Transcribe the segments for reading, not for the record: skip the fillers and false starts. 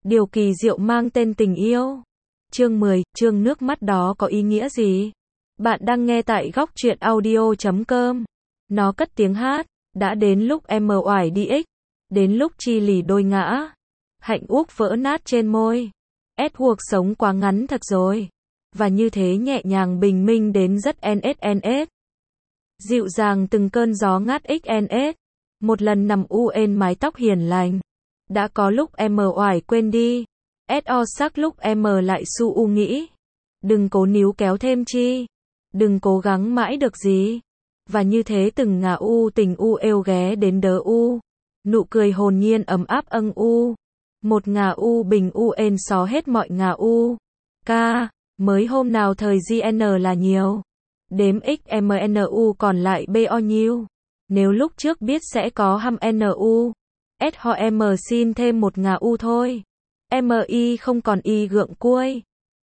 Điều kỳ diệu mang tên tình yêu. Chương 10, chương nước mắt đó có ý nghĩa gì? Bạn đang nghe tại góc truyện audio.com. Nó cất tiếng hát, đã đến lúc em oải đi ích, đến lúc chi lì đôi ngã. Hạnh úc vỡ nát trên môi. Edward sống quá ngắn thật rồi. Và như thế nhẹ nhàng bình minh đến rất ns. Dịu dàng từng cơn gió ngát xns. Một lần nằm u ên mái tóc hiền lành. Đã có lúc em oải quên đi. So sắc lúc em lại su u nghĩ. Đừng cố níu kéo thêm chi. Đừng cố gắng mãi được gì. Và như thế từng ngả u tình u êu ghé đến đớ u. Nụ cười hồn nhiên ấm áp âng u. Một ngả u bình u ên xó hết mọi ngả u. Ca, mới hôm nào thời GN là nhiều. Đếm XMNU còn lại bao nhiêu. Nếu lúc trước biết sẽ có hăm NU. S ho M xin thêm một ngà U thôi. MI không còn Y gượng cuối.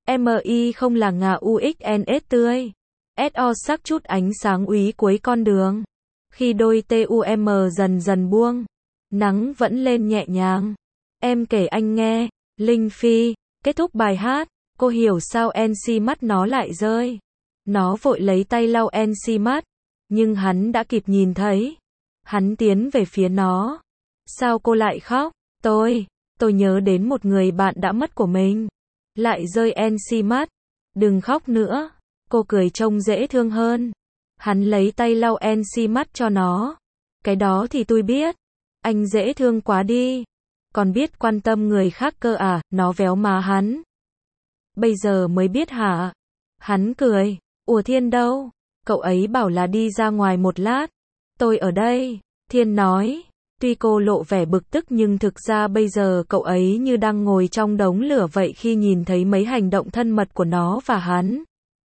MI không là ngà UXNS tươi. SO sắc chút ánh sáng úy cuối con đường. Khi đôi TUM dần dần buông. Nắng vẫn lên nhẹ nhàng. Em kể anh nghe. Linh Phi. Kết thúc bài hát. Cô hiểu sao NC mắt nó lại rơi. Nó vội lấy tay lau NC mắt. Nhưng hắn đã kịp nhìn thấy. Hắn tiến về phía nó. Sao cô lại khóc? Tôi nhớ đến một người bạn đã mất của mình. Lại rơi NC mắt. Đừng khóc nữa. Cô cười trông dễ thương hơn. Hắn lấy tay lau NC mắt cho nó. Cái đó thì tôi biết. Anh dễ thương quá đi. Còn biết quan tâm người khác cơ à, nó véo má hắn. Bây giờ mới biết hả? Hắn cười. Ủa Thiên đâu? Cậu ấy bảo là đi ra ngoài một lát. Tôi ở đây. Thiên nói. Tuy cô lộ vẻ bực tức nhưng thực ra bây giờ cậu ấy như đang ngồi trong đống lửa vậy khi nhìn thấy mấy hành động thân mật của nó và hắn.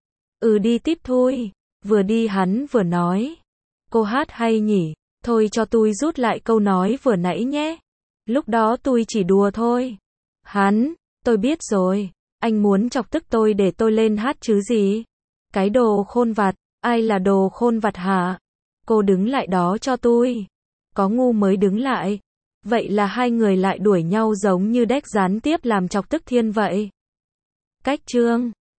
Đi tiếp thôi. Vừa đi hắn vừa nói. Cô hát hay nhỉ? Thôi cho tôi rút lại câu nói vừa nãy nhé. Lúc đó tôi chỉ đùa thôi. Hắn, tôi biết rồi. Anh muốn chọc tức tôi để tôi lên hát chứ gì? Cái đồ khôn vặt. Ai là đồ khôn vặt hả? Cô đứng lại đó cho tôi. Có ngu mới đứng lại. Vậy là hai người lại đuổi nhau giống như đếch gián tiếp làm chọc tức Thiên vậy. Cách chương